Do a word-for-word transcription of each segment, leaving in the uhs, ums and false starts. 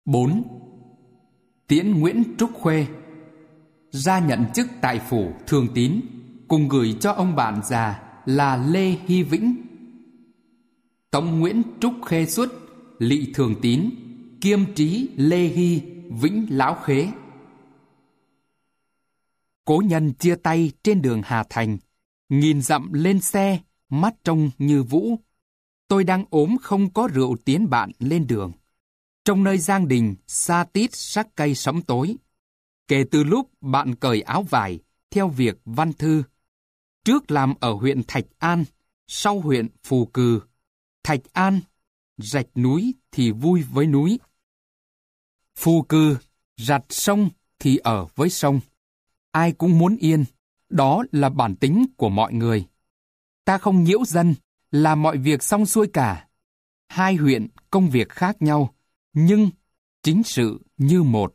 bốn. Tiễn Nguyễn Trúc Khuê ra nhận chức tại phủ Thường Tín, cùng gửi cho ông bạn già là Lê Hy Vĩnh. Tống Nguyễn Trúc Khê xuất, lỵ Thường Tín, kiêm trí Lê Hy Vĩnh Lão Khế. Cố nhân chia tay trên đường Hà Thành, nghìn dặm lên xe, mắt trông như vũ. Tôi đang ốm không có rượu tiến bạn lên đường. Trong nơi giang đình, xa tít sắc cây sẫm tối. Kể từ lúc bạn cởi áo vải, theo việc văn thư. Trước làm ở huyện Thạch An, sau huyện Phù Cừ. Thạch An, rạch núi thì vui với núi. Phù Cừ, rạch sông thì ở với sông. Ai cũng muốn yên, đó là bản tính của mọi người. Ta không nhiễu dân, làm mọi việc xong xuôi cả. Hai huyện công việc khác nhau, nhưng chính sự như một.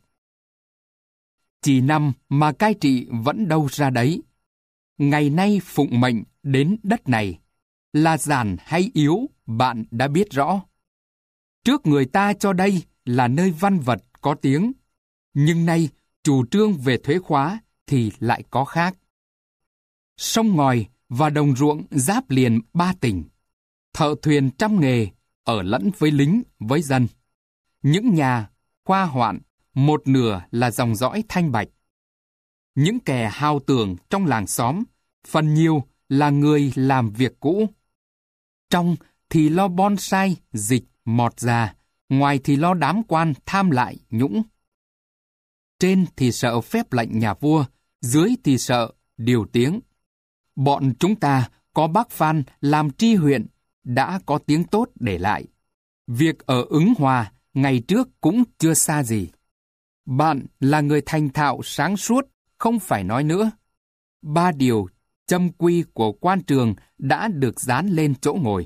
Chỉ năm mà cai trị vẫn đâu ra đấy. Ngày nay phụng mệnh đến đất này, là giản hay yếu bạn đã biết rõ. Trước người ta cho đây là nơi văn vật có tiếng, nhưng nay chủ trương về thuế khóa thì lại có khác. Sông ngòi và đồng ruộng giáp liền ba tỉnh. Thợ thuyền trăm nghề ở lẫn với lính với dân. Những nhà khoa hoạn một nửa là dòng dõi Thanh Bạch. Những kẻ hao tưởng trong làng xóm phần nhiều là người làm việc cũ. Trong thì lo bonsai, dịch, mọt già, ngoài thì lo đám quan tham lại nhũng. Trên thì sợ phép lệnh nhà vua, dưới thì sợ điều tiếng. Bọn chúng ta có bác Phan làm tri huyện, đã có tiếng tốt để lại. Việc ở Ứng Hòa ngày trước cũng chưa xa gì. Bạn là người thành thạo sáng suốt, không phải nói nữa. Ba điều châm quy của quan trường đã được dán lên chỗ ngồi.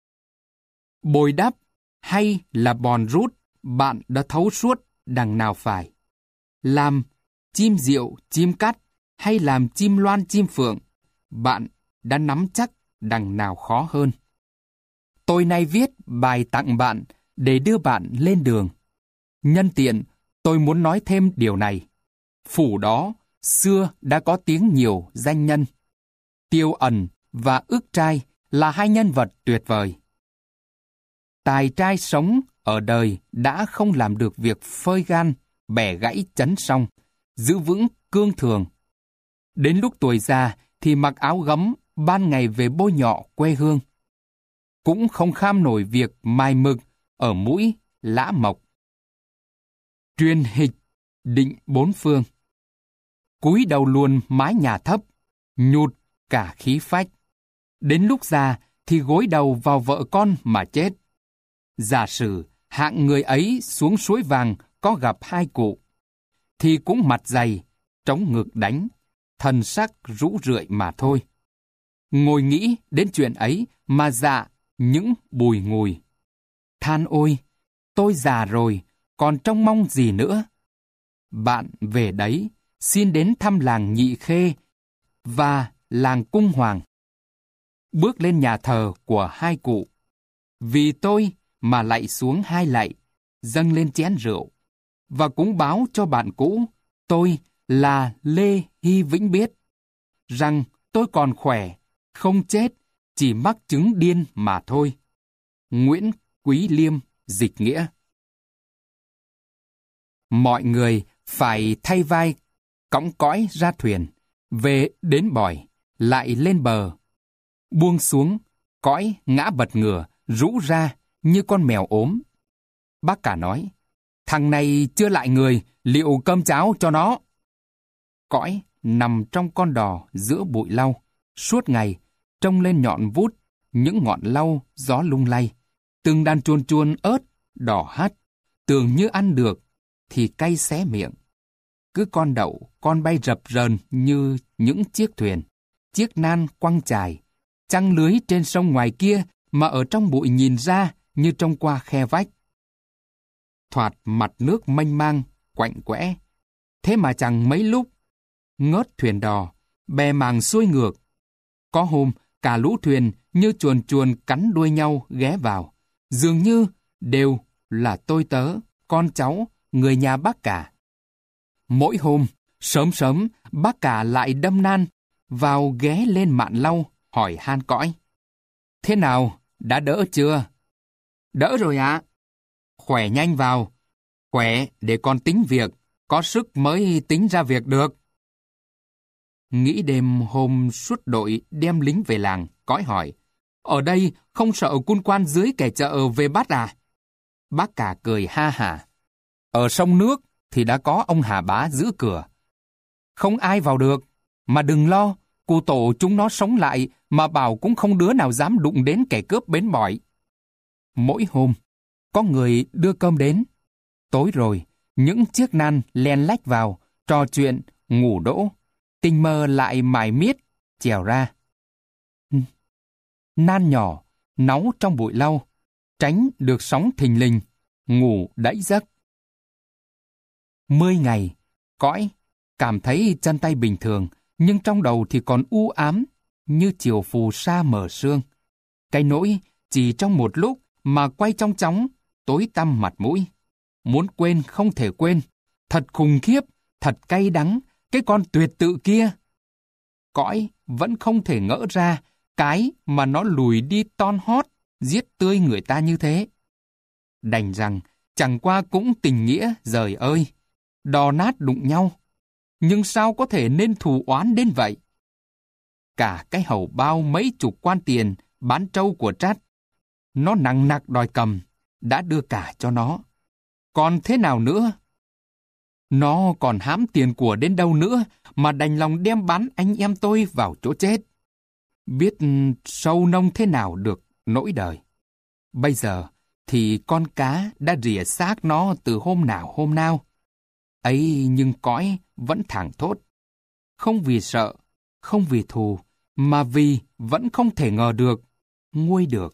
Bồi đắp hay là bòn rút, bạn đã thấu suốt đằng nào phải. Làm chim diệu, chim cắt hay làm chim loan, chim phượng, bạn đã nắm chắc đằng nào khó hơn. Tôi nay viết bài tặng bạn để đưa bạn lên đường. Nhân tiện, tôi muốn nói thêm điều này. Phủ đó xưa đã có tiếng nhiều danh nhân. Tiêu Ẩn và Ước Trai là hai nhân vật tuyệt vời. Tài trai sống ở đời đã không làm được việc phơi gan, bẻ gãy chấn song, giữ vững cương thường. Đến lúc tuổi già thì mặc áo gấm, ban ngày về bôi nhọ quê hương. Cũng không kham nổi việc mài mực ở mũi lã mộc. Truyền hịch định bốn phương. Cúi đầu luôn mái nhà thấp, nhụt cả khí phách. Đến lúc già thì gối đầu vào vợ con mà chết. Giả sử hạng người ấy xuống suối vàng có gặp hai cụ, thì cũng mặt dày, trống ngực đánh, thần sắc rũ rượi mà thôi. Ngồi nghĩ đến chuyện ấy mà dạ những bùi ngùi. Than ôi, tôi già rồi, còn trông mong gì nữa. Bạn về đấy, xin đến thăm làng Nhị Khê và làng Cung Hoàng. Bước lên nhà thờ của hai cụ. Vì tôi mà lạy xuống hai lạy, dâng lên chén rượu, và cũng báo cho bạn cũ, tôi là Lê Hy Vĩnh biết, rằng tôi còn khỏe, không chết, chỉ mắc chứng điên mà thôi. Nguyễn Quý Liêm, dịch nghĩa. Mọi người phải thay vai, cõng cõi ra thuyền, về đến bòi, lại lên bờ. Buông xuống, cõi ngã bật ngửa, rũ ra như con mèo ốm. Bác cả nói, thằng này chưa lại người, liệu cơm cháo cho nó. Cõi nằm trong con đò giữa bụi lau, suốt ngày, trông lên nhọn vút, những ngọn lau gió lung lay. Từng đàn chuồn chuồn ớt, đỏ hắt, tưởng như ăn được, thì cay xé miệng. Cứ con đậu, con bay rập rờn như những chiếc thuyền, chiếc nan quăng chài, trăng lưới trên sông ngoài kia mà ở trong bụi nhìn ra như trông qua khe vách. Thoạt mặt nước mênh mang, quạnh quẽ. Thế mà chẳng mấy lúc, ngớt thuyền đò, bè mảng xuôi ngược. Có hôm, cả lũ thuyền như chuồn chuồn cắn đuôi nhau ghé vào, dường như đều là tôi tớ con cháu, người nhà bác cả. Mỗi hôm, sớm sớm, bác cả lại đâm nan vào ghé lên mạn lau, hỏi han cõi. Thế nào, đã đỡ chưa? Đỡ rồi ạ. Khỏe nhanh vào. Khỏe để con tính việc, có sức mới tính ra việc được. Nghĩ đêm hôm suốt đội đem lính về làng, cõi hỏi. Ở đây không sợ quân quan dưới kẻ chợ về bắt à? Bác cả cười ha hả. Ở sông nước thì đã có ông Hà Bá giữ cửa. Không ai vào được, mà đừng lo, cụ tổ chúng nó sống lại mà bảo cũng không đứa nào dám đụng đến kẻ cướp bến bỏi. Mỗi hôm, có người đưa cơm đến. Tối rồi, những chiếc nan len lách vào, trò chuyện, ngủ đỗ. Tình mơ lại mải miết, trèo ra. Nan nhỏ, náu trong bụi lau, tránh được sóng thình lình, ngủ đẫy giấc. Mười ngày, cõi, cảm thấy chân tay bình thường, nhưng trong đầu thì còn u ám, như chiều phù sa mờ sương. Cái nỗi chỉ trong một lúc mà quay trong chóng, tối tăm mặt mũi. Muốn quên không thể quên, thật khủng khiếp, thật cay đắng, cái con tuyệt tự kia. Cõi vẫn không thể ngỡ ra cái mà nó lùi đi ton hót, giết tươi người ta như thế. Đành rằng, chẳng qua cũng tình nghĩa, giời ơi, đò nát đụng nhau. Nhưng sao có thể nên thù oán đến vậy? Cả cái hầu bao mấy chục quan tiền bán trâu của Trát, nó nặng nặc đòi cầm, đã đưa cả cho nó. Còn thế nào nữa? Nó còn hãm tiền của đến đâu nữa mà đành lòng đem bán anh em tôi vào chỗ chết. Biết sâu nông thế nào được nỗi đời. Bây giờ thì con cá đã rỉa xác nó từ hôm nào hôm nào. Ấy nhưng cõi vẫn thảng thốt. Không vì sợ, không vì thù, mà vì vẫn không thể ngờ được, nguôi được.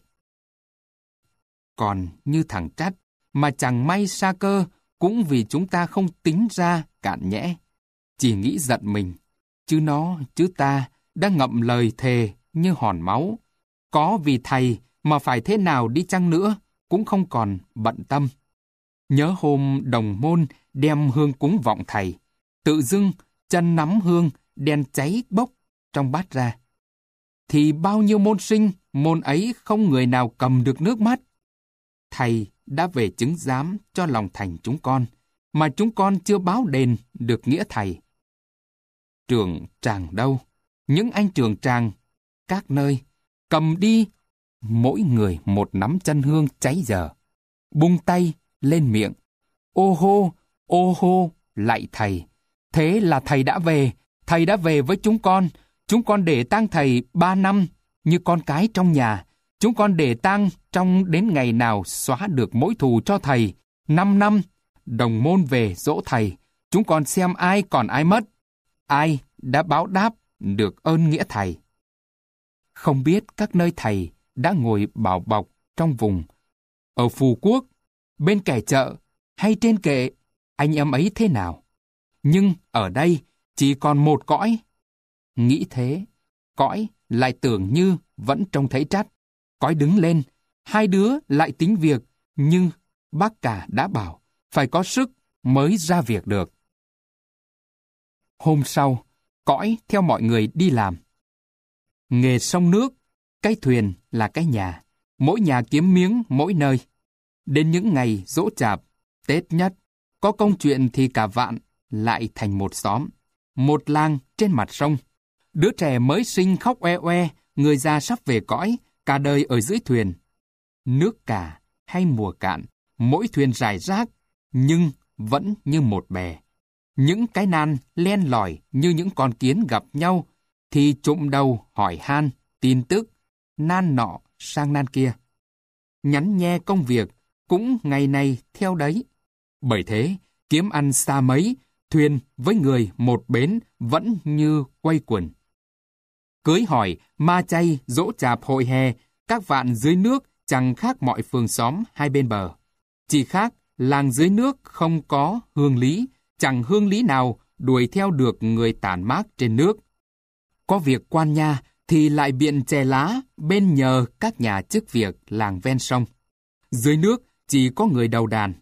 Còn như thằng Trát, mà chẳng may sa cơ, cũng vì chúng ta không tính ra cạn nhẽ. Chỉ nghĩ giận mình, chứ nó, chứ ta đã ngậm lời thề như hòn máu. Có vì thầy mà phải thế nào đi chăng nữa, cũng không còn bận tâm. Nhớ hôm đồng môn đem hương cúng vọng thầy, tự dưng chân nắm hương đèn cháy bốc trong bát ra. Thì bao nhiêu môn sinh, môn ấy không người nào cầm được nước mắt. Thầy đã về chứng giám cho lòng thành chúng con, mà chúng con chưa báo đền được nghĩa thầy. Trường tràng đâu? Những anh trường tràng, các nơi, cầm đi, mỗi người một nắm chân hương cháy dở. Bung tay lên miệng, ô hô, ô hô, lạy thầy. Thế là thầy đã về, thầy đã về với chúng con. Chúng con để tang thầy ba năm, như con cái trong nhà. Chúng con để tang trong đến ngày nào xóa được mối thù cho thầy. Năm năm, đồng môn về dỗ thầy. Chúng con xem ai còn ai mất. Ai đã báo đáp được ơn nghĩa thầy. Không biết các nơi thầy đã ngồi bảo bọc trong vùng. Ở Phú Quốc, bên kẻ chợ hay trên kệ, anh em ấy thế nào? Nhưng ở đây chỉ còn một cõi. Nghĩ thế, cõi lại tưởng như vẫn trông thấy Trát. Cõi đứng lên, hai đứa lại tính việc, nhưng bác cả đã bảo phải có sức mới ra việc được. Hôm sau, cõi theo mọi người đi làm. Nghề sông nước, cái thuyền là cái nhà, mỗi nhà kiếm miếng mỗi nơi. Đến những ngày giỗ chạp, Tết nhất, có công chuyện thì cả vạn lại thành một xóm, một làng trên mặt sông. Đứa trẻ mới sinh khóc oe oe, người già sắp về cõi, cả đời ở dưới thuyền. Nước cả hay mùa cạn, mỗi thuyền rải rác, nhưng vẫn như một bè. Những cái nan len lỏi như những con kiến gặp nhau, thì trụm đầu hỏi han, tin tức, nan nọ sang nan kia. Nhắn nhe công việc, cũng ngày này theo đấy. Bởi thế, kiếm ăn xa mấy, thuyền với người một bến vẫn như quay quần. Cưới hỏi, ma chay, dỗ chạp hội hè, các vạn dưới nước chẳng khác mọi phường xóm hai bên bờ. Chỉ khác, làng dưới nước không có hương lý, chẳng hương lý nào đuổi theo được người tản mát trên nước. Có việc quan nha thì lại biện chè lá bên nhờ các nhà chức việc làng ven sông. Dưới nước chỉ có người đầu đàn.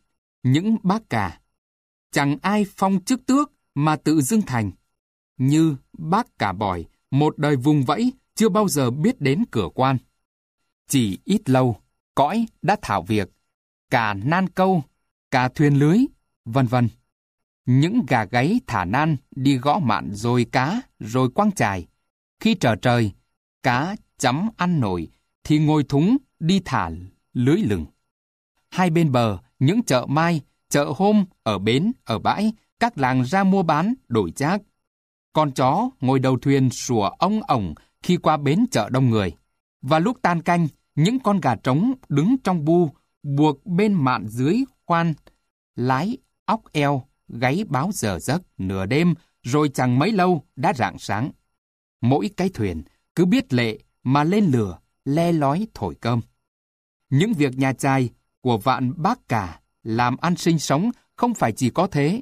những bác cả. Chẳng ai phong chức tước mà tự dưng thành. Như bác cả bòi, một đời vùng vẫy, chưa bao giờ biết đến cửa quan. Chỉ ít lâu, cõi đã thảo việc, cả nan câu, cả thuyền lưới, vân vân. Những gà gáy thả nan đi gõ mạn rồi cá, rồi quăng chài. Khi trở trời, cá chấm ăn nổi, thì ngồi thúng đi thả lưới lừng. Hai bên bờ, những chợ mai, chợ hôm, ở bến, ở bãi, các làng ra mua bán, đổi chác. Con chó ngồi đầu thuyền sủa ông ổng khi qua bến chợ đông người. Và lúc tan canh, những con gà trống đứng trong bu, buộc bên mạn dưới khoan, lái, óc eo, gáy báo giờ giấc, nửa đêm, rồi chẳng mấy lâu đã rạng sáng. Mỗi cái thuyền cứ biết lệ mà lên lửa, le lói thổi cơm. Những việc nhà trai của vạn bác cả làm ăn sinh sống không phải chỉ có thế.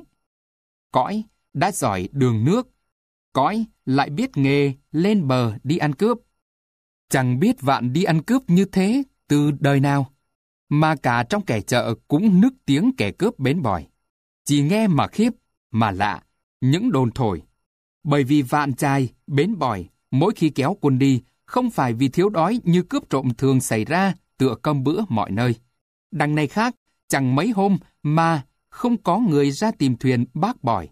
Cõi đã giỏi đường nước, cõi lại biết nghề lên bờ đi ăn cướp. Chẳng biết vạn đi ăn cướp như thế từ đời nào, mà cả trong kẻ chợ cũng nức tiếng kẻ cướp bến bòi. Chỉ nghe mà khiếp, mà lạ, những đồn thổi. Bởi vì vạn trai, bến bòi, mỗi khi kéo quân đi, không phải vì thiếu đói như cướp trộm thường xảy ra tựa cơm bữa mọi nơi. Đằng này khác, chẳng mấy hôm mà không có người ra tìm thuyền bác bòi.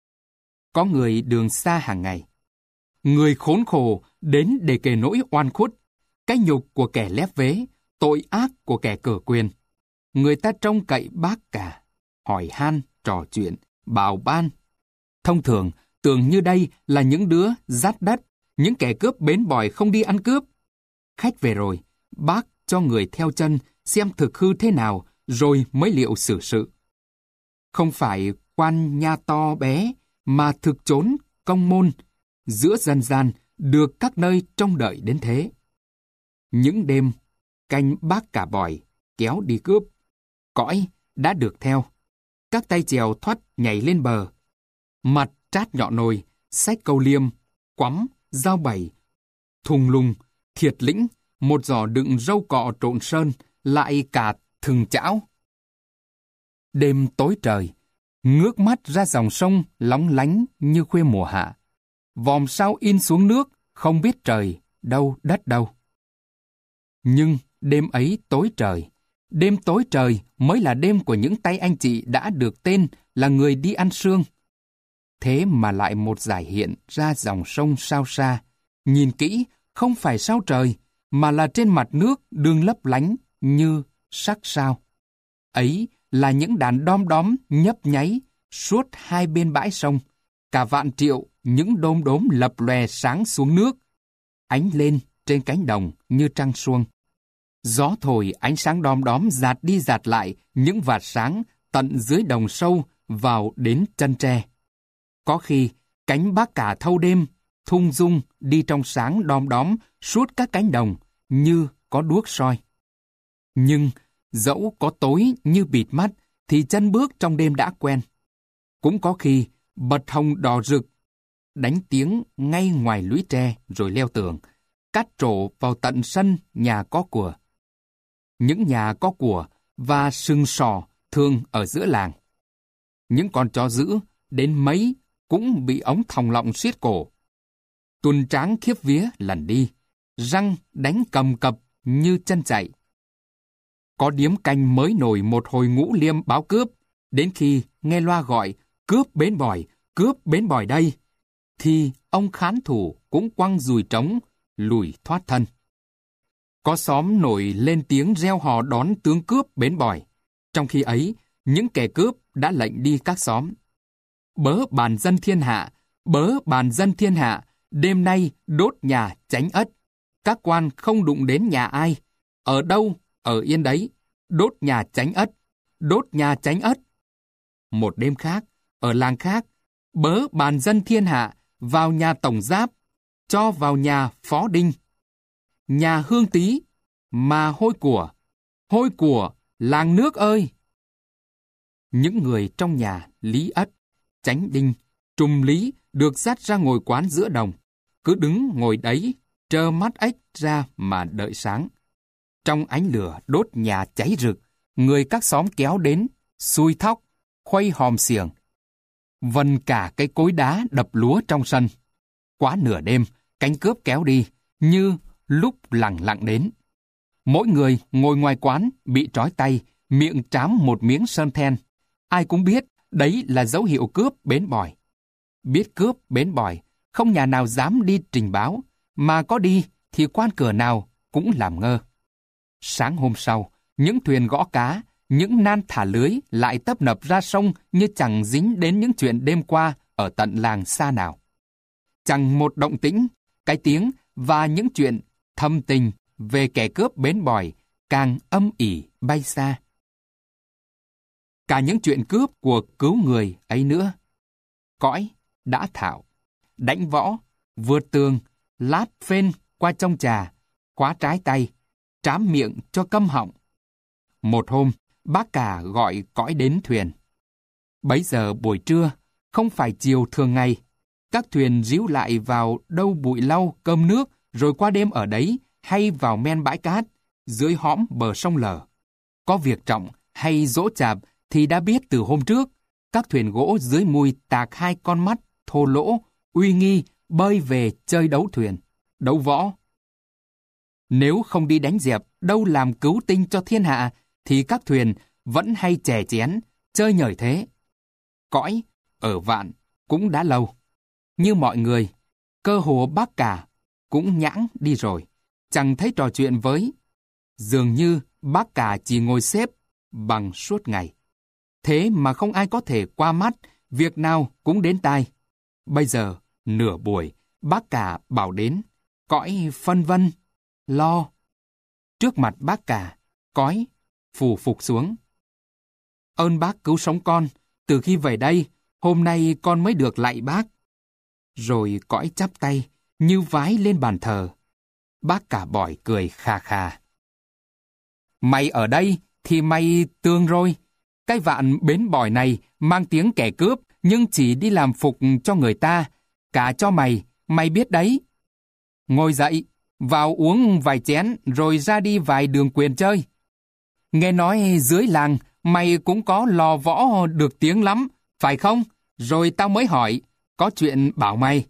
Có người đường xa hàng ngày. Người khốn khổ đến để kể nỗi oan khuất, cái nhục của kẻ lép vế, tội ác của kẻ cờ quyền. Người ta trông cậy bác cả, hỏi han, trò chuyện, bào ban. Thông thường, tưởng như đây là những đứa dắt đất, những kẻ cướp bến bòi không đi ăn cướp. Khách về rồi, bác cho người theo chân xem thực hư thế nào, rồi mới liệu xử sự. Không phải quan nha to bé, mà thực chốn, công môn, giữa dân gian, được các nơi trông đợi đến thế. Những đêm, canh bác cả bòi, kéo đi cướp, cõi đã được theo. Các tay chèo thoát nhảy lên bờ. Mặt trát nhọ nồi, xách câu liêm, quắm, dao bẩy, thùng lùng, thiệt lĩnh, một giỏ đựng rau cọ trộn sơn, lại cả thừng chảo. Đêm tối trời, ngước mắt ra dòng sông lóng lánh như khuya mùa hạ. Vòm sao in xuống nước, không biết trời đâu đất đâu. Nhưng đêm ấy tối trời, đêm tối trời mới là đêm của những tay anh chị đã được tên là người đi ăn sương. Thế mà lại một dải hiện ra dòng sông sao xa, nhìn kỹ không phải sao trời, mà là trên mặt nước đường lấp lánh như sắc sao. Ấy là những đàn đom đóm nhấp nháy suốt hai bên bãi sông, cả vạn triệu những đom đóm lập lòe sáng xuống nước, ánh lên trên cánh đồng như trăng suông. Gió thổi ánh sáng đom đóm dạt đi dạt lại những vạt sáng tận dưới đồng sâu vào đến chân tre. Có khi cánh bác cả thâu đêm thung dung đi trong sáng đom đóm suốt các cánh đồng như có đuốc soi. Nhưng dẫu có tối như bịt mắt thì chân bước trong đêm đã quen. Cũng có khi bật hồng đỏ rực đánh tiếng ngay ngoài lũy tre rồi leo tường, cắt trổ vào tận sân nhà có của. Những nhà có của và sừng sò thường ở giữa làng. Những con chó dữ đến mấy cũng bị ống thòng lọng siết cổ. Tuần tráng khiếp vía lần đi, răng đánh cầm cập như chân chạy. Có điếm canh mới nổi một hồi ngũ liêm báo cướp, đến khi nghe loa gọi cướp bến bòi, cướp bến bòi đây, thì ông khán thủ cũng quăng dùi trống, lùi thoát thân. Có xóm nổi lên tiếng reo hò đón tướng cướp bến bòi, trong khi ấy những kẻ cướp đã lệnh đi các xóm. Bớ bàn dân thiên hạ, bớ bàn dân thiên hạ, đêm nay đốt nhà tránh ất. Các quan không đụng đến nhà ai, ở đâu, ở yên đấy, đốt nhà tránh ất, đốt nhà tránh ất. Một đêm khác, ở làng khác, bớ bàn dân thiên hạ, vào nhà tổng giáp, cho vào nhà phó đinh. Nhà hương tý, mà hôi của, hôi của, làng nước ơi! Những người trong nhà Lý Ất, Chánh Đinh, Trùm Lý được dắt ra ngồi quán giữa đồng, cứ đứng ngồi đấy, trơ mắt ếch ra mà đợi sáng. Trong ánh lửa đốt nhà cháy rực, người các xóm kéo đến, xui thóc, khuây hòm xiềng. Vần cả cái cối đá đập lúa trong sân. Quá nửa đêm, cánh cướp kéo đi, như lúc lặng lặng đến. Mỗi người ngồi ngoài quán bị trói tay, miệng trám một miếng sơn then. Ai cũng biết đấy là dấu hiệu cướp bến bòi. Biết cướp bến bòi, không nhà nào dám đi trình báo, mà có đi thì quan cửa nào cũng làm ngơ. Sáng hôm sau, những thuyền gõ cá, những nan thả lưới lại tấp nập ra sông như chẳng dính đến những chuyện đêm qua ở tận làng xa nào. Chẳng một động tĩnh, cái tiếng và những chuyện thâm tình về kẻ cướp bến bòi càng âm ỉ bay xa. Cả những chuyện cướp của cứu người ấy nữa. Cõi đã thạo, đánh võ, vượt tường, lát phên qua trong trà, khóa trái tay, trám miệng cho câm họng. Một hôm, bác cả gọi Cõi đến thuyền. Bấy giờ buổi trưa, không phải chiều thường ngày, các thuyền ríu lại vào đâu bụi lau cơm nước rồi qua đêm ở đấy hay vào men bãi cát, dưới hõm bờ sông Lở. Có việc trọng hay dỗ chạp thì đã biết từ hôm trước, các thuyền gỗ dưới mui tạc hai con mắt thô lỗ, uy nghi bơi về chơi đấu thuyền, đấu võ. Nếu không đi đánh dẹp đâu làm cứu tinh cho thiên hạ, thì các thuyền vẫn hay chè chén, chơi nhởi thế. Cõi ở Vạn cũng đã lâu. Như mọi người, cơ hồ bác cả cũng nhãng đi rồi, chẳng thấy trò chuyện với. Dường như bác cả chỉ ngồi xếp bằng suốt ngày. Thế mà không ai có thể qua mắt, việc nào cũng đến tai. Bây giờ, nửa buổi, bác cả bảo đến, Cõi phân vân, lo. Trước mặt bác cả, Cõi phù phục xuống. Ơn bác cứu sống con, từ khi về đây, hôm nay con mới được lạy bác. Rồi Cõi chắp tay, như vái lên bàn thờ. Bác cả bỏi cười khà khà. Mày ở đây thì mày tương rồi. Cái Vạn bến bòi này mang tiếng kẻ cướp, nhưng chỉ đi làm phục cho người ta. Cả cho mày, mày biết đấy. Ngồi dậy, vào uống vài chén rồi ra đi vài đường quyền chơi. Nghe nói dưới làng mày cũng có lò võ được tiếng lắm, phải không? Rồi tao mới hỏi, có chuyện bảo mày.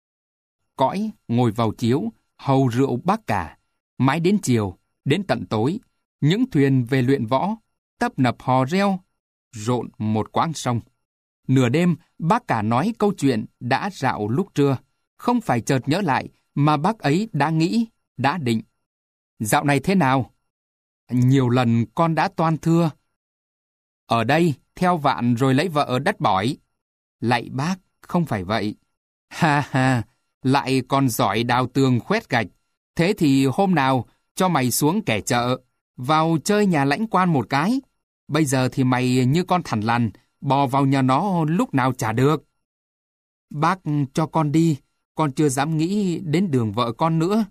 Cõi ngồi vào chiếu, hầu rượu bác cả. Mãi đến chiều, đến tận tối, những thuyền về luyện võ, tấp nập hò reo, rộn một quãng sông. Nửa đêm, bác cả nói câu chuyện đã dạo lúc trưa. Không phải chợt nhớ lại, mà bác ấy đã nghĩ, đã định. Dạo này thế nào? Nhiều lần con đã toan thưa. Ở đây, theo Vạn rồi lấy vợ ở đất bỏi. Lạy bác, không phải vậy. Ha ha, lại còn giỏi đào tường khoét gạch. Thế thì hôm nào cho mày xuống kẻ chợ, vào chơi nhà lãnh quan một cái. Bây giờ thì mày như con thằn lằn, bò vào nhà nó lúc nào chả được. Bác cho con đi, con chưa dám nghĩ đến đường vợ con nữa.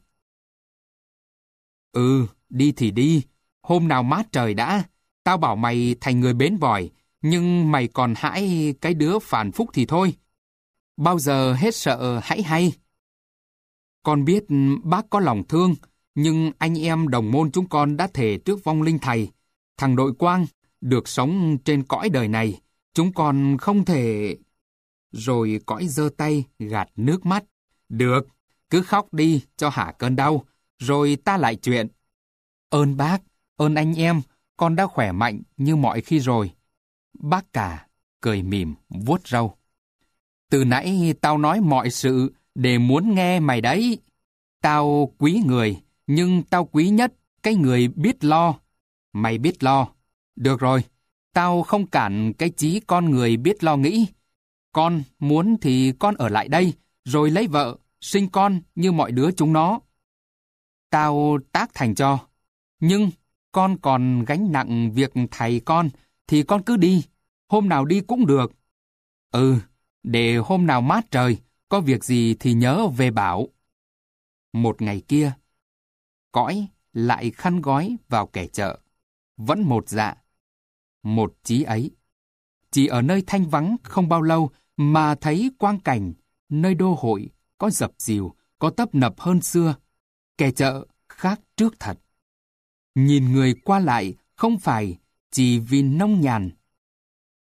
Ừ, đi thì đi, hôm nào mát trời đã. Tao bảo mày thành người bến bòi, nhưng mày còn hãi cái đứa phản phúc thì thôi. Bao giờ hết sợ hãy hay. Con biết bác có lòng thương, nhưng anh em đồng môn chúng con đã thề trước vong linh thầy. Thằng Đội Quang được sống trên cõi đời này, chúng con không thể... Rồi Cõi giơ tay gạt nước mắt. Được, cứ khóc đi cho hả cơn đau, rồi ta lại chuyện. Ơn bác, ơn anh em, con đã khỏe mạnh như mọi khi rồi. Bác cả cười mỉm vuốt râu. Từ nãy tao nói mọi sự để muốn nghe mày đấy. Tao quý người, nhưng tao quý nhất cái người biết lo. Mày biết lo. Được rồi, tao không cản cái chí con người biết lo nghĩ. Con muốn thì con ở lại đây, rồi lấy vợ, sinh con như mọi đứa chúng nó. Tao tác thành cho. Nhưng con còn gánh nặng việc thầy con, thì con cứ đi. Hôm nào đi cũng được. Ừ, để hôm nào mát trời, có việc gì thì nhớ về bảo. Một ngày kia, Cõi lại khăn gói vào kẻ chợ. Vẫn một dạ, một chí ấy. Chỉ ở nơi thanh vắng không bao lâu mà thấy quang cảnh, nơi đô hội có dập dìu, có tấp nập hơn xưa. Kẻ chợ khác trước thật. Nhìn người qua lại không phải chỉ vì nông nhàn,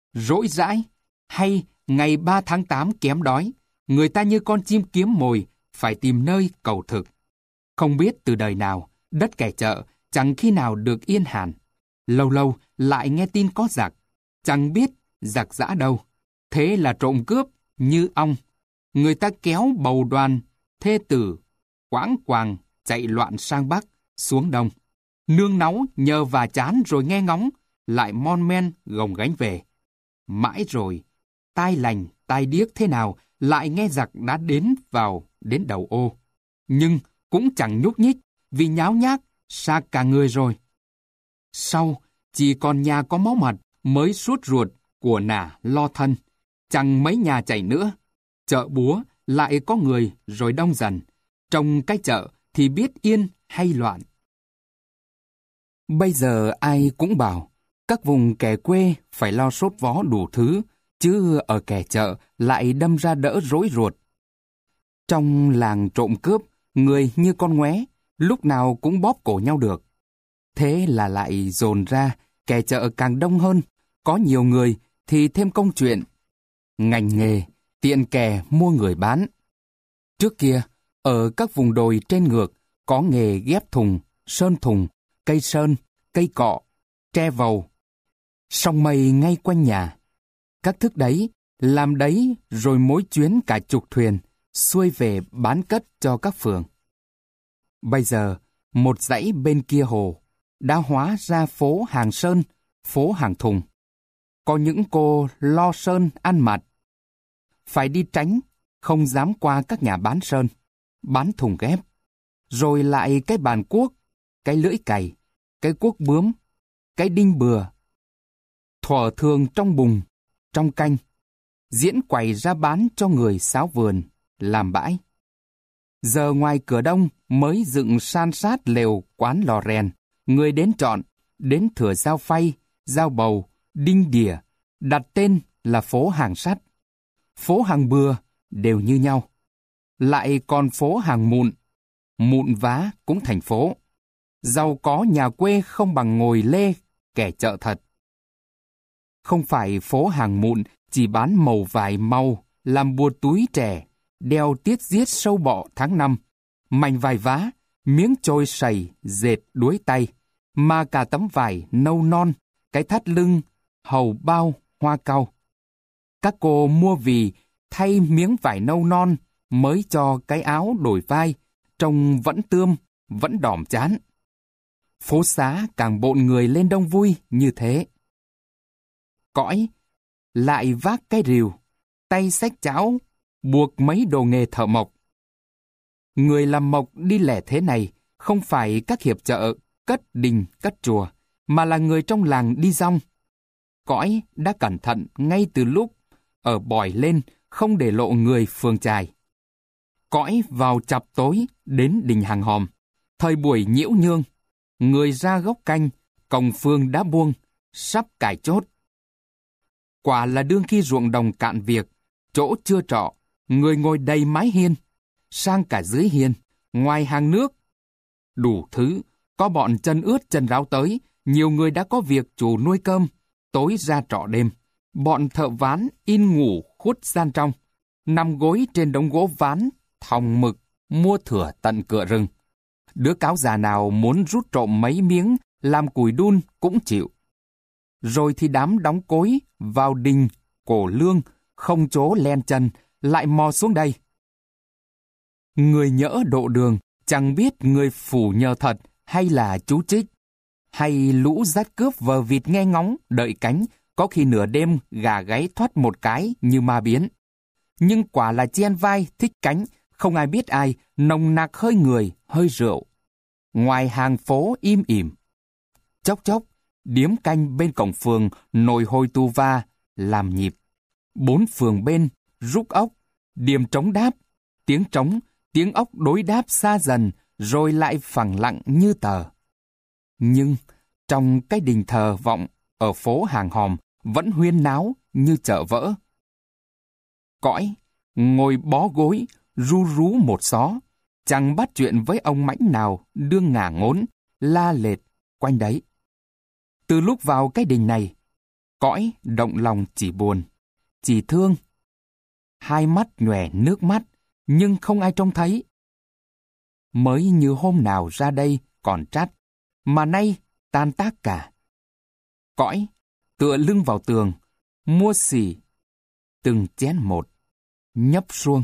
rỗi rãi, hay ngày ba tháng tám kém đói, người ta như con chim kiếm mồi, phải tìm nơi cầu thực. Không biết từ đời nào, đất kẻ chợ chẳng khi nào được yên hàn. Lâu lâu lại nghe tin có giặc, chẳng biết giặc giã đâu. Thế là trộm cướp như ong. Người ta kéo bầu đoàn, thê tử, quãng quàng chạy loạn sang Bắc, xuống Đông. Nương náu nhờ và chán rồi nghe ngóng, lại mon men gồng gánh về. Mãi rồi, tai lành, tai điếc thế nào, lại nghe giặc đã đến vào đến đầu ô. Nhưng cũng chẳng nhúc nhích, vì nháo nhác, xa cả người rồi. Sau, chỉ còn nhà có máu mặt mới suốt ruột của nả lo thân. Chẳng mấy nhà chạy nữa. Chợ búa lại có người rồi đông dần. Trong cái chợ thì biết yên hay loạn. Bây giờ ai cũng bảo, các vùng kẻ quê phải lo sốt vó đủ thứ, chứ ở kẻ chợ lại đâm ra đỡ rối ruột. Trong làng trộm cướp, người như con ngoé, lúc nào cũng bóp cổ nhau được. Thế là lại dồn ra, kẻ chợ càng đông hơn, có nhiều người thì thêm công chuyện. Ngành nghề, tiện kè mua người bán. Trước kia, ở các vùng đồi trên ngược, có nghề ghép thùng, sơn thùng, cây sơn, cây cọ, tre vầu. Sông mây ngay quanh nhà. Các thức đấy, làm đấy rồi mỗi chuyến cả chục thuyền, xuôi về bán cất cho các phường. Bây giờ, một dãy bên kia hồ, đã hóa ra phố hàng sơn, phố hàng thùng. Có những cô lo sơn ăn mặt. Phải đi tránh, không dám qua các nhà bán sơn, bán thùng ghép. Rồi lại cái bàn cuốc, cái lưỡi cày, cái cuốc bướm, cái đinh bừa. Thuở thường trong bùng, trong canh, diễn quầy ra bán cho người xáo vườn, làm bãi. Giờ ngoài cửa đông mới dựng san sát lều quán lò rèn, người đến chọn, đến thửa dao phay, dao bầu, đinh đỉa, đặt tên là phố hàng sắt. Phố hàng bừa đều như nhau. Lại còn phố hàng mụn, mụn vá cũng thành phố. Giàu có nhà quê không bằng ngồi lê kẻ chợ thật. Không phải phố hàng mụn chỉ bán màu vải mau, làm bùa túi trẻ, đeo tiết giết sâu bọ tháng năm, mảnh vải vá, miếng trôi sầy, dệt đuối tay, mà cả tấm vải nâu non, cái thắt lưng, hầu bao, hoa cau. Các cô mua vì thay miếng vải nâu non mới cho cái áo đổi vai, trông vẫn tươm, vẫn đỏm chán. Phố xá càng bộn người lên đông vui như thế. Cõi lại vác cái rìu, tay xách chảo, buộc mấy đồ nghề thợ mộc. Người làm mộc đi lẻ thế này không phải các hiệp chợ, cất đình, cất chùa, mà là người trong làng đi rong. Cõi đã cẩn thận ngay từ lúc ở bòi lên, không để lộ người phường chài. Cõi vào chập tối đến đình Hàng Hòm. Thời buổi nhiễu nhương, người ra gốc canh, cổng phường đã buông, sắp cài chốt. Quả là đương khi ruộng đồng cạn việc, chỗ chưa trọ, người ngồi đầy mái hiên, sang cả dưới hiên, ngoài hàng nước. Đủ thứ, có bọn chân ướt chân ráo tới, nhiều người đã có việc chủ nuôi cơm, tối ra trọ đêm. Bọn thợ ván in ngủ khuất gian trong, nằm gối trên đống gỗ ván, thòng mực, mua thửa tận cửa rừng. Đứa cáo già nào muốn rút trộm mấy miếng, làm củi đun cũng chịu. Rồi thì đám đóng cối vào đình, cổ lương, không chỗ len chân, lại mò xuống đây. Người nhỡ độ đường, chẳng biết người phủ nhờ thật hay là chú trích. Hay lũ dắt cướp vờ vịt nghe ngóng, đợi cánh, có khi nửa đêm gà gáy thoát một cái như ma biến. Nhưng quả là chen vai, thích cánh, không ai biết ai, nồng nặc hơi người, hơi rượu. Ngoài hàng phố im ỉm. Chốc chốc, điếm canh bên cổng phường nồi hôi tu va, làm nhịp. Bốn phường bên, rúc ốc, điềm trống đáp, tiếng trống, tiếng ốc đối đáp xa dần, rồi lại phẳng lặng như tờ. Nhưng trong cái đình thờ vọng ở phố Hàng Hòm vẫn huyên náo như chợ vỡ. Cõi ngồi bó gối, ru rú một xó, chẳng bắt chuyện với ông mãnh nào đương ngả ngốn, la lệt quanh đấy. Từ lúc vào cái đình này, Cõi động lòng chỉ buồn, chỉ thương. Hai mắt nhòe nước mắt, nhưng không ai trông thấy. Mới như hôm nào ra đây còn trát, mà nay tan tác cả. Cõi tựa lưng vào tường, mua xỉ, từng chén một, nhấp suông.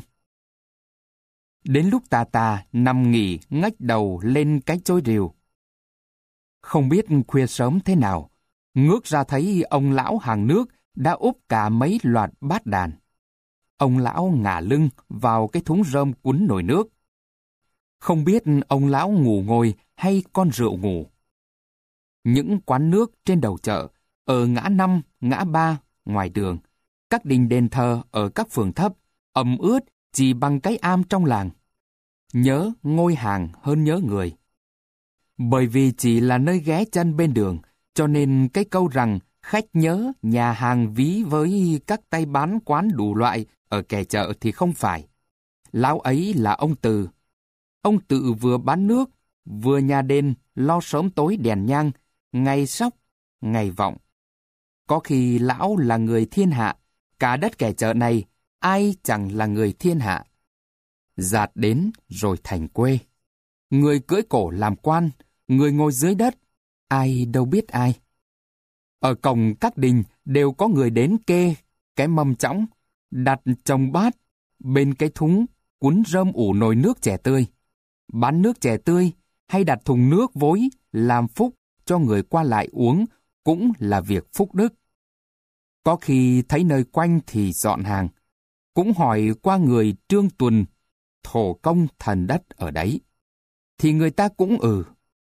Đến lúc tà tà nằm nghỉ ngách đầu lên cái chôi rìu. Không biết khuya sớm thế nào, ngước ra thấy ông lão hàng nước đã úp cả mấy loạt bát đàn. Ông lão ngả lưng vào cái thúng rơm cuốn nồi nước. Không biết ông lão ngủ ngồi hay con rượu ngủ. Những quán nước trên đầu chợ, ở ngã năm, ngã ba, ngoài đường, các đình đền thờ ở các phường thấp, ẩm ướt chỉ bằng cái am trong làng. Nhớ ngôi hàng hơn nhớ người. Bởi vì chỉ là nơi ghé chân bên đường, cho nên cái câu rằng khách nhớ nhà hàng ví với các tay bán quán đủ loại ở kẻ chợ thì không phải. Lão ấy là ông Từ. Ông Tự vừa bán nước, vừa nhà đền lo sớm tối đèn nhang, ngày sóc, ngày vọng. Có khi lão là người thiên hạ, cả đất kẻ chợ này, ai chẳng là người thiên hạ. Dạt đến rồi thành quê. Người cưỡi cổ làm quan, người ngồi dưới đất, ai đâu biết ai. Ở cổng các đình đều có người đến kê cái mâm chõng, đặt chồng bát, bên cái thúng cuốn rơm ủ nồi nước chè tươi. Bán nước chè tươi hay đặt thùng nước vối làm phúc cho người qua lại uống cũng là việc phúc đức. Có khi thấy nơi quanh thì dọn hàng, cũng hỏi qua người Trương Tuần, thổ công thần đất ở đấy, thì người ta cũng ừ.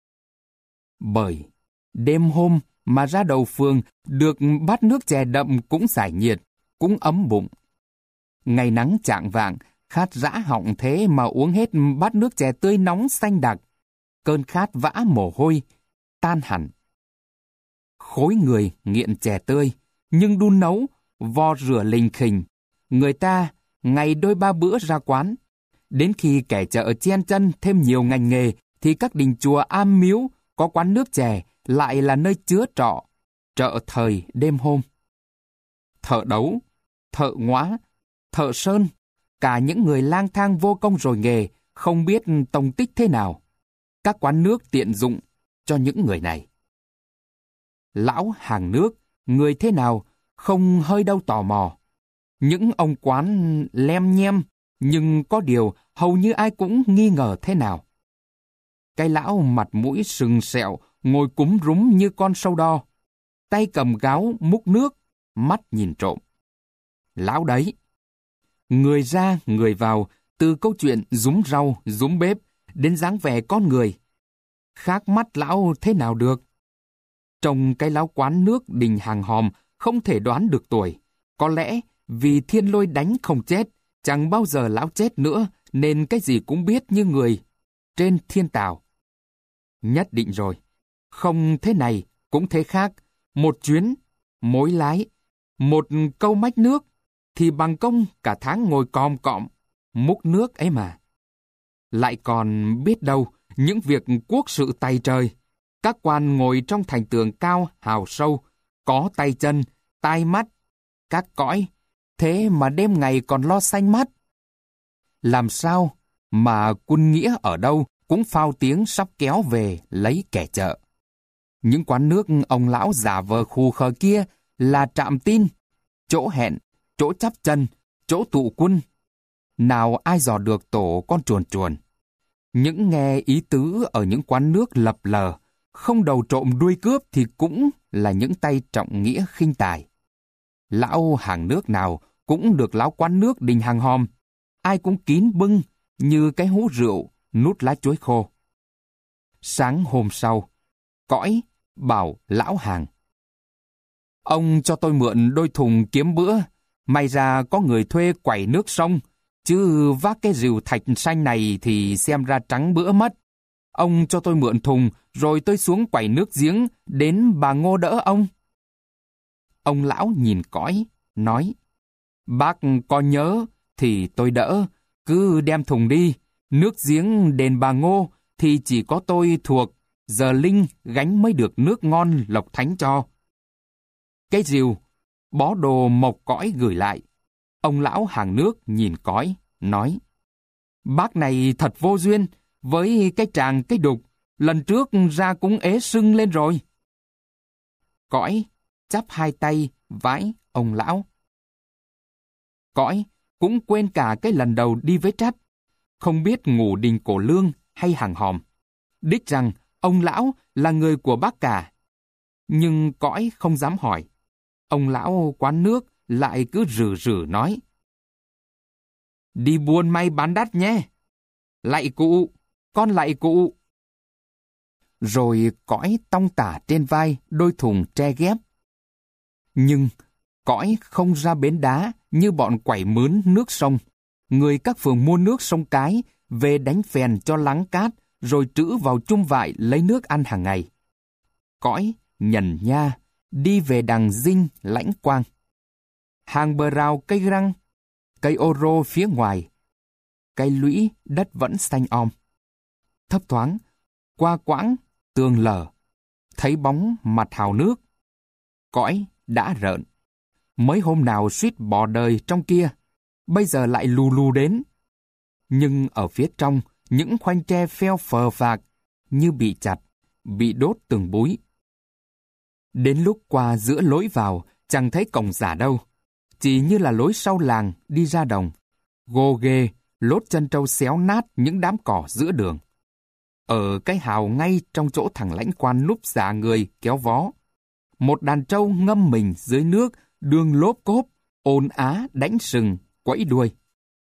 Bởi đêm hôm mà ra đầu phường được bát nước chè đậm cũng giải nhiệt, cũng ấm bụng. Ngày nắng chạng vạng, khát rã họng thế mà uống hết bát nước chè tươi nóng xanh đặc, cơn khát vã mồ hôi tan hẳn. Khối người nghiện chè tươi, nhưng đun nấu, vo rửa lình khình. Người ta ngày đôi ba bữa ra quán. Đến khi kẻ chợ chen chân thêm nhiều ngành nghề, thì các đình chùa am miếu có quán nước chè lại là nơi chứa trọ, chợ thời đêm hôm. Thợ đấu, thợ ngóa, thợ sơn, cả những người lang thang vô công rồi nghề, không biết tông tích thế nào. Các quán nước tiện dụng cho những người này. Lão hàng nước, người thế nào, không hơi đâu tò mò. Những ông quán lem nhem, nhưng có điều hầu như ai cũng nghi ngờ thế nào. Cái lão mặt mũi sừng sẹo, ngồi cúm rúm như con sâu đo, tay cầm gáo múc nước, mắt nhìn trộm. Lão đấy. Người ra, người vào, từ câu chuyện rúm rau, rúm bếp, đến dáng vẻ con người. Khác mắt lão thế nào được? Trong cái lão quán nước đình hàng hòm, không thể đoán được tuổi. Có lẽ vì thiên lôi đánh không chết, chẳng bao giờ lão chết nữa, nên cái gì cũng biết như người trên thiên tảo. Nhất định rồi, không thế này cũng thế khác, một chuyến, mối lái, một câu mách nước, thì bằng công cả tháng ngồi còm cọm, múc nước ấy mà. Lại còn biết đâu những việc quốc sự tay trời, các quan ngồi trong thành tường cao hào sâu, có tay chân, tai mắt, các cõi, thế mà đêm ngày còn lo xanh mắt. Làm sao mà quân nghĩa ở đâu cũng phao tiếng sắp kéo về lấy kẻ chợ. Những quán nước ông lão giả vờ khù khờ kia là trạm tin, chỗ hẹn, chỗ chắp chân, chỗ tụ quân. Nào ai dò được tổ con chuồn chuồn. Những nghe ý tứ ở những quán nước lập lờ, không đầu trộm đuôi cướp thì cũng là những tay trọng nghĩa khinh tài. Lão hàng nước nào cũng được lão quán nước đình hàng hòm, ai cũng kín bưng như cái hũ rượu nút lá chuối khô. Sáng hôm sau, cõi bảo lão hàng: Ông cho tôi mượn đôi thùng kiếm bữa, may ra có người thuê quẩy nước sông, chứ vác cái rìu thạch xanh này thì xem ra trắng bữa mất. Ông cho tôi mượn thùng, rồi tôi xuống quẩy nước giếng, đến bà Ngô đỡ ông. Ông lão nhìn cõi, nói: Bác có nhớ thì tôi đỡ, cứ đem thùng đi, nước giếng đền bà Ngô thì chỉ có tôi thuộc, giờ linh gánh mới được nước ngon lộc thánh cho. cái rìu, bó đồ mộc cõi gửi lại. Ông lão hàng nước nhìn cõi, nói: Bác này thật vô duyên, với cái tràng cái đục, lần trước ra cũng ế sưng lên rồi. Cõi chắp hai tay vái ông lão. Cõi cũng quên cả cái lần đầu đi với Trát, không biết ngủ đình Cổ Lương hay hàng hòm. Đích rằng ông lão là người của bác cả. Nhưng Cõi không dám hỏi. Ông lão quán nước lại cứ rử rử nói: Đi buôn may bán đắt nhé. Lạy cụ, con lạy cụ. Rồi Cõi tong tả trên vai đôi thùng tre ghép. Nhưng Cõi không ra bến đá như bọn quẩy mướn nước sông. Người các phường mua nước sông Cái về đánh phèn cho lắng cát, rồi trữ vào chum vại lấy nước ăn hàng ngày. Cõi nhần nha đi về đằng Dinh Lãnh Quang. Hàng bờ rào cây răng, cây ô rô phía ngoài, cây lũy đất vẫn xanh om. Thấp thoáng, qua quãng tường lở, thấy bóng mặt hào nước. Cõi đã rợn. Mấy hôm nào suýt bỏ đời trong kia, bây giờ lại lù lù đến. Nhưng ở phía trong, những khoanh tre pheo phờ phạc, như bị chặt, bị đốt từng búi. Đến lúc qua giữa lối vào, chẳng thấy cổng giả đâu. Chỉ như là lối sau làng đi ra đồng. Gồ ghề, lốt chân trâu xéo nát những đám cỏ giữa đường. Ở cái hào ngay trong chỗ thằng lãnh quan núp giả người kéo vó, một đàn trâu ngâm mình dưới nước, đường lốp cốp, ồn á đánh sừng, quẫy đuôi.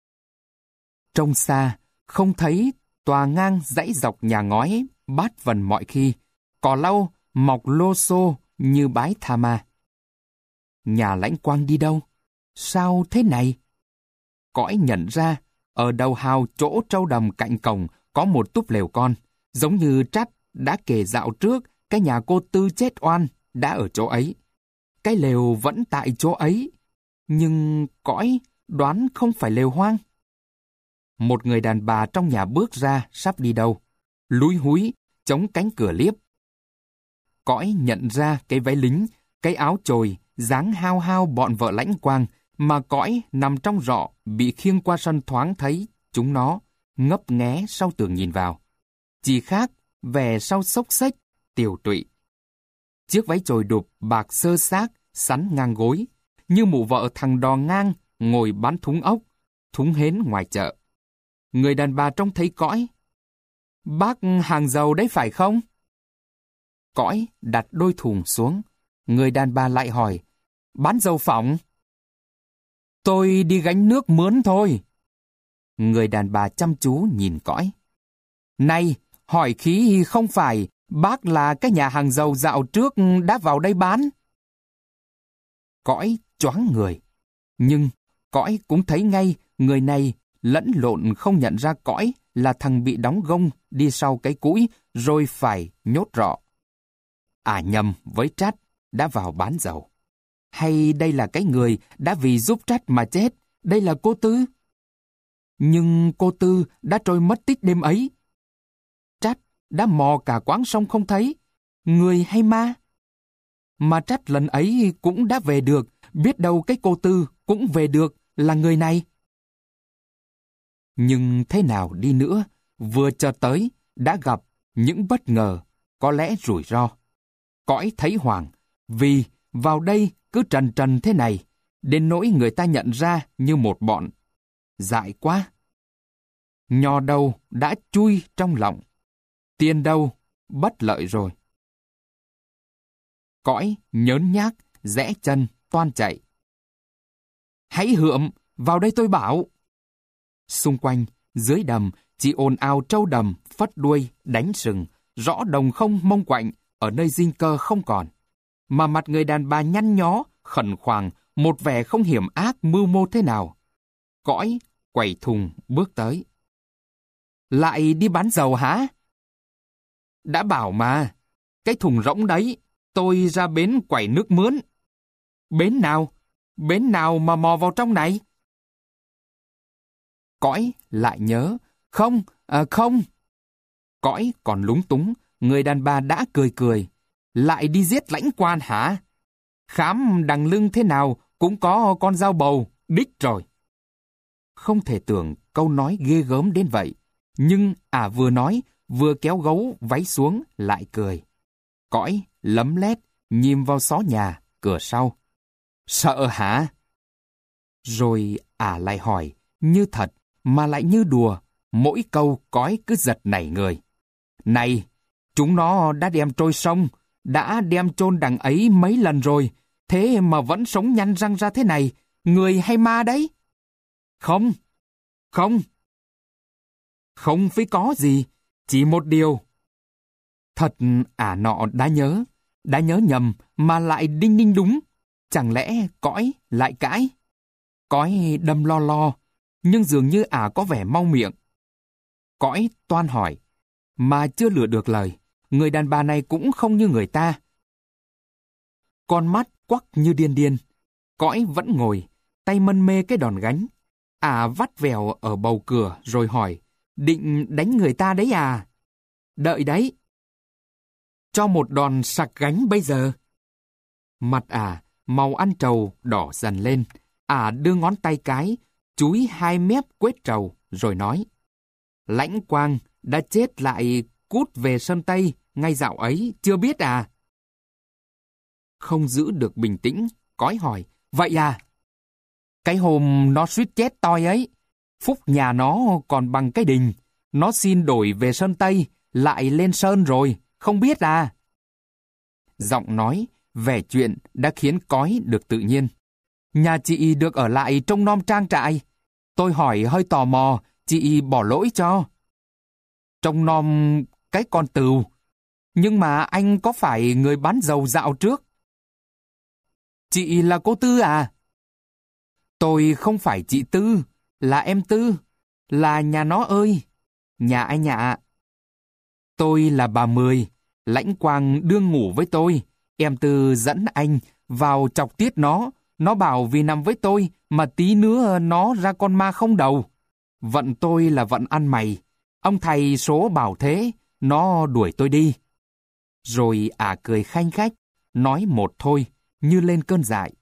Trông xa, không thấy tòa ngang dãy dọc nhà ngói bát vần mọi khi, cỏ lau mọc lô xô như bái tha ma. Nhà lãnh quang đi đâu? Sao thế này? Cõi nhận ra, ở đầu hào chỗ trâu đầm cạnh cổng có một túp lều con, giống như Trát đã kể dạo trước, cái nhà cô Tư chết oan đã ở chỗ ấy. Cái lều vẫn tại chỗ ấy, nhưng Cõi đoán không phải lều hoang. Một người đàn bà trong nhà bước ra sắp đi đâu, lúi húi, chống cánh cửa liếp. Cõi nhận ra cái váy lính, cái áo chồi, dáng hao hao bọn vợ lãnh quang, mà Cõi nằm trong rọ bị khiêng qua sân thoáng thấy chúng nó, ngấp nghé sau tường nhìn vào. Chỉ khác vẻ sau xốc xếch, tiều tụy. Chiếc váy chồi đục bạc sơ xác, sắn ngang gối, như mụ vợ thằng đò ngang ngồi bán thúng ốc, thúng hến ngoài chợ. Người đàn bà trông thấy Cõi. Bác hàng dầu đấy phải không? Cõi đặt đôi thùng xuống. Người đàn bà lại hỏi, bán dầu phỏng? Tôi đi gánh nước mướn thôi. Người đàn bà chăm chú nhìn Cõi. Này, hỏi khí không phải bác là cái nhà hàng dầu dạo trước đã vào đây bán? Cõi choáng người. Nhưng Cõi cũng thấy ngay người này lẫn lộn không nhận ra Cõi là thằng bị đóng gông đi sau cái cũi rồi phải nhốt rọ. À nhầm với Trát đã vào bán dầu. Hay đây là cái người đã vì giúp Trát mà chết, đây là cô Tư? Nhưng cô Tư đã trôi mất tích đêm ấy. Trát đã mò cả quãng sông không thấy, người hay ma? Mà Trát lần ấy cũng đã về được, biết đâu cái cô Tư cũng về được là người này. Nhưng thế nào đi nữa, vừa chợt tới, đã gặp những bất ngờ, có lẽ rủi ro. Cõi thấy hoảng, vì vào đây cứ trần trần thế này, đến nỗi người ta nhận ra như một bọn. Dại quá! Nhò đâu đã chui trong lòng, tiền đâu bất lợi rồi. Cõi nhớn nhác, rẽ chân, toan chạy. Hãy hượm, vào đây tôi bảo! Xung quanh, dưới đầm, chỉ ồn ào trâu đầm, phất đuôi, đánh sừng, rõ đồng không mông quạnh, ở nơi dinh cơ không còn. Mà mặt người đàn bà nhăn nhó, khẩn khoàng, một vẻ không hiểm ác mưu mô thế nào. Cõi, quẩy thùng, bước tới. Lại đi bán dầu hả? Đã bảo mà, cái thùng rỗng đấy, tôi ra bến quẩy nước mướn. Bến nào? Bến nào mà mò vào trong này? Cõi lại nhớ, không, à, không. Cõi còn lúng túng, người đàn bà đã cười cười. Lại đi giết lãnh quan hả? Khám đằng lưng thế nào cũng có con dao bầu, đích rồi. Không thể tưởng câu nói ghê gớm đến vậy, nhưng ả vừa nói, vừa kéo gấu váy xuống lại cười. Cõi, lấm lét, nhìn vào xó nhà, cửa sau. Sợ hả? Rồi ả lại hỏi, như thật, mà lại như đùa, mỗi câu cõi cứ giật nảy người. Này, chúng nó đã đem trôi sông, đã đem chôn đằng ấy mấy lần rồi, thế mà vẫn sống nhăn răng ra thế này, người hay ma đấy? Không, không. Không phải có gì, chỉ một điều. Thật ả nọ đã nhớ, đã nhớ nhầm mà lại đinh ninh đúng. Chẳng lẽ cõi lại cãi? Cõi đâm lo lo, nhưng dường như ả có vẻ mau miệng. Cõi toan hỏi, mà chưa lựa được lời, người đàn bà này cũng không như người ta. Con mắt quắc như điên điên, cõi vẫn ngồi, tay mân mê cái đòn gánh. Ả vắt vèo ở bầu cửa rồi hỏi, định đánh người ta đấy à? Đợi đấy. Cho một đòn sặc gánh bây giờ. Mặt ả, màu ăn trầu đỏ dần lên. Ả đưa ngón tay cái, chúi hai mép quết trầu, rồi nói. Lãnh Quang đã chết lại cút về Sơn Tây, ngay dạo ấy, chưa biết à? Không giữ được bình tĩnh, cõi hỏi, vậy à? Cái hôm nó suýt chết toi ấy, phúc nhà nó còn bằng cái đình, nó xin đổi về Sơn Tây, lại lên Sơn rồi, không biết à? Giọng nói, vẻ chuyện đã khiến cõi được tự nhiên. Nhà chị được ở lại trông nom trang trại. Tôi hỏi hơi tò mò, chị bỏ lỗi cho. Trông nom cái con từu. Nhưng mà anh có phải người bán dầu dạo trước? Chị là cô Tư à? Tôi không phải chị Tư, là em Tư, là nhà nó ơi, nhà anh ạ. Tôi là bà Mười, Lãnh Quang đương ngủ với tôi, em Tư dẫn anh vào chọc tiết nó, nó bảo vì nằm với tôi mà tí nữa nó ra con ma không đầu. Vận tôi là vận ăn mày, ông thầy số bảo thế, nó đuổi tôi đi. Rồi ả cười khanh khách, nói một thôi, như lên cơn dại.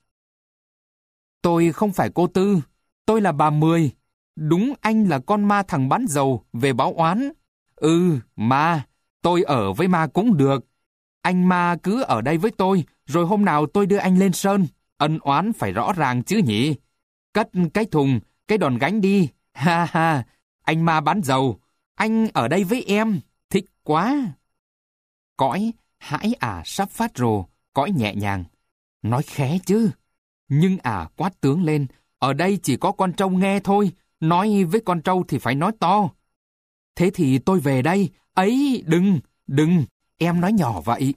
Tôi không phải cô Tư, tôi là bà Mười. Đúng anh là con ma thằng bán dầu về báo oán. Ừ, ma, tôi ở với ma cũng được. Anh ma cứ ở đây với tôi, rồi hôm nào tôi đưa anh lên Sơn. Ân oán phải rõ ràng chứ nhỉ. Cất cái thùng, cái đòn gánh đi. Ha ha, anh ma bán dầu, anh ở đây với em, thích quá. Cõi, hãi ả sắp phát rồ, cõi nhẹ nhàng. Nói khé chứ. Nhưng ả quát tướng lên, ở đây chỉ có con trâu nghe thôi, nói với con trâu thì phải nói to. Thế thì tôi về đây, ấy, đừng, đừng, em nói nhỏ vậy.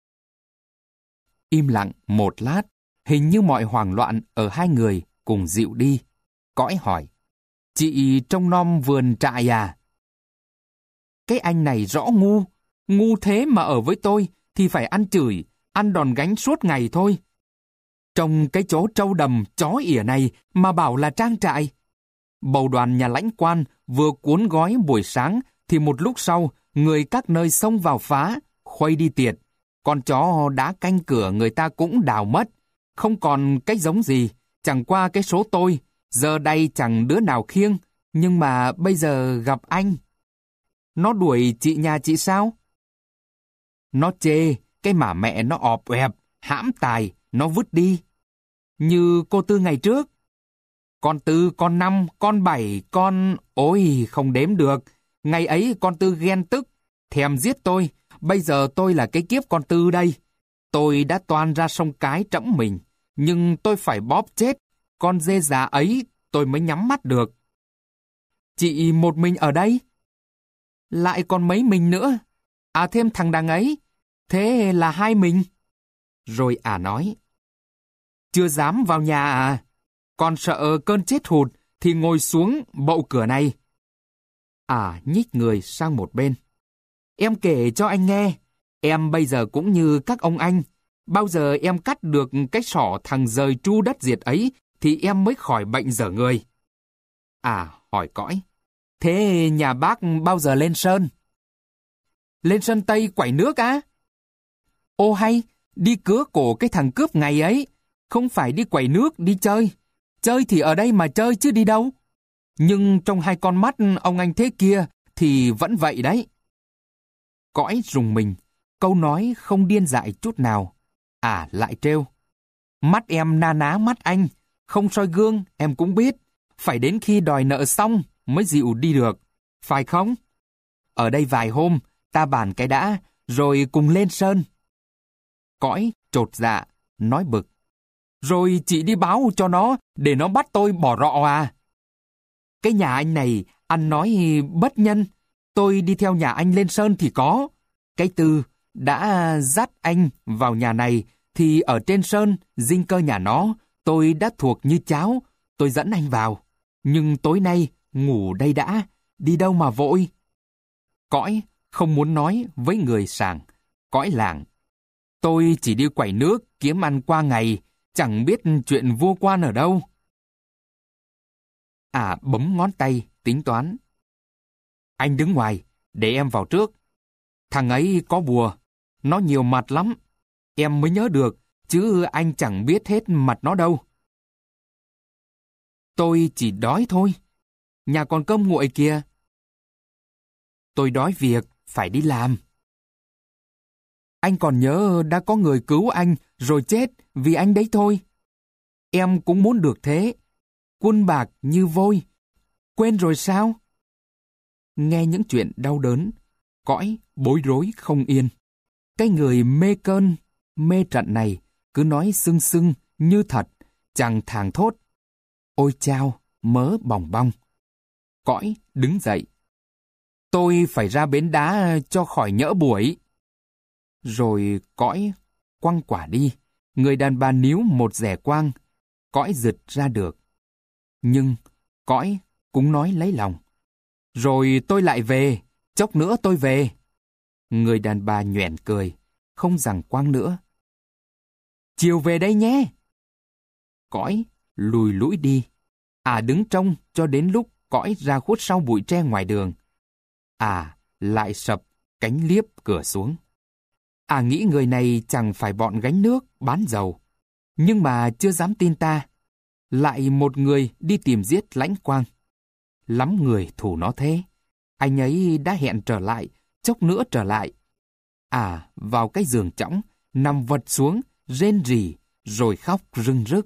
Im lặng một lát, hình như mọi hoảng loạn ở hai người cùng dịu đi. Cõi hỏi, chị trông nom vườn trại à? Cái anh này rõ ngu, ngu thế mà ở với tôi thì phải ăn chửi, ăn đòn gánh suốt ngày thôi. Trong cái chỗ trâu đầm chó ỉa này mà bảo là trang trại. Bầu đoàn nhà Lãnh Quan vừa cuốn gói buổi sáng thì một lúc sau người các nơi xông vào phá, khuây đi tiệt. Con chó đã canh cửa người ta cũng đào mất. Không còn cái giống gì, chẳng qua cái số tôi. Giờ đây chẳng đứa nào khiêng, nhưng mà bây giờ gặp anh. Nó đuổi chị nhà chị sao? Nó chê, cái mà mẹ nó ọp ẹp, hãm tài, nó vứt đi. Như cô Tư ngày trước. Con Tư, con Năm, con Bảy, con... Ôi, không đếm được. Ngày ấy con Tư ghen tức, thèm giết tôi. Bây giờ tôi là cái kiếp con Tư đây. Tôi đã toan ra sông cái trẫm mình, nhưng tôi phải bóp chết. Con dê già ấy tôi mới nhắm mắt được. Chị một mình ở đây? Lại còn mấy mình nữa? À thêm thằng đằng ấy. Thế là hai mình. Rồi ả nói. Chưa dám vào nhà à? Còn sợ cơn chết hụt thì ngồi xuống bậu cửa này. Ả nhích người sang một bên. Em kể cho anh nghe. Em bây giờ cũng như các ông anh. Bao giờ em cắt được cái sỏ thằng rời tru đất diệt ấy thì em mới khỏi bệnh dở người. À hỏi cõi. Thế nhà bác bao giờ lên Sơn? Lên Sơn Tây quẩy nước á? Ô hay, đi cứa cổ cái thằng cướp ngày ấy, không phải đi quẩy nước, đi chơi. Chơi thì ở đây mà chơi chứ đi đâu. Nhưng trong hai con mắt ông anh thế kia thì vẫn vậy đấy. Cõi rùng mình, câu nói không điên dại chút nào. À lại trêu. Mắt em na ná mắt anh, không soi gương em cũng biết. Phải đến khi đòi nợ xong mới dịu đi được, phải không? Ở đây vài hôm, ta bàn cái đã, rồi cùng lên sơn. Cõi chột dạ, nói bực. Rồi chị đi báo cho nó, để nó bắt tôi bỏ rọ à? Cái nhà anh này, ăn nói bất nhân. Tôi đi theo nhà anh lên sơn thì có. Cái Tư đã dắt anh vào nhà này, thì ở trên sơn, dinh cơ nhà nó, tôi đã thuộc như cháo. Tôi dẫn anh vào. Nhưng tối nay, ngủ đây đã, đi đâu mà vội? Cõi không muốn nói với người sàng. Cõi làng. Tôi chỉ đi quẩy nước, kiếm ăn qua ngày, chẳng biết chuyện vua quan ở đâu. À bấm ngón tay, tính toán. Anh đứng ngoài, để em vào trước. Thằng ấy có bùa, nó nhiều mặt lắm. Em mới nhớ được, chứ anh chẳng biết hết mặt nó đâu. Tôi chỉ đói thôi. Nhà còn cơm nguội kìa. Tôi đói việc, phải đi làm. Anh còn nhớ đã có người cứu anh rồi chết vì anh đấy thôi. Em cũng muốn được thế. Quân bạc như vôi. Quên rồi sao? Nghe những chuyện đau đớn, Cõi bối rối không yên. Cái người mê cơn, mê trận này cứ nói sưng sưng như thật, chẳng thàng thốt. Ôi chao, mớ bòng bong. Cõi đứng dậy. Tôi phải ra bến đá cho khỏi nhỡ buổi. Rồi Cõi quăng quả đi. Người đàn bà níu một rẻ quang. Cõi giật ra được. Nhưng Cõi cũng nói lấy lòng. Rồi tôi lại về, chốc nữa tôi về. Người đàn bà nhoẻn cười, không giằng quang nữa. Chiều về đây nhé. Cõi lùi lũi đi. À đứng trông cho đến lúc Cõi ra khuất sau bụi tre ngoài đường. À lại sập cánh liếp cửa xuống. À nghĩ người này chẳng phải bọn gánh nước, bán dầu. Nhưng mà chưa dám tin ta. Lại một người đi tìm giết Lãnh Quang. Lắm người thủ nó thế. Anh ấy đã hẹn trở lại, chốc nữa trở lại. À vào cái giường chõng, nằm vật xuống, rên rỉ, rồi khóc rưng rức.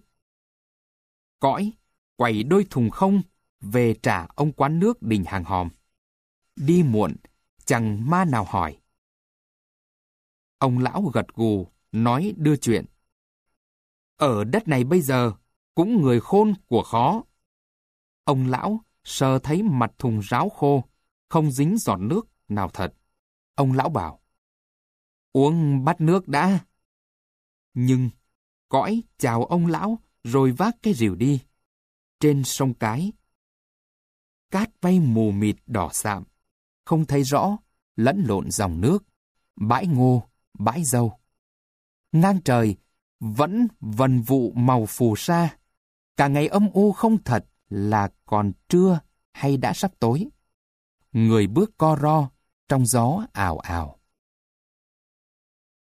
Cõi quẩy đôi thùng không về trả ông quán nước đình hàng hòm. Đi muộn, chẳng ma nào hỏi. Ông lão gật gù, nói đưa chuyện. Ở đất này bây giờ, cũng người khôn của khó. Ông lão sờ thấy mặt thùng ráo khô, không dính giọt nước nào thật. Ông lão bảo, uống bát nước đã. Nhưng Cõi chào ông lão rồi vác cái rìu đi. Trên sông Cái, cát bay mù mịt đỏ sạm, không thấy rõ, lẫn lộn dòng nước, bãi ngô, bãi dâu. Ngang trời vẫn vần vụ màu phù sa, cả ngày âm u không thật là còn trưa hay đã sắp tối. Người bước co ro trong gió ào ào.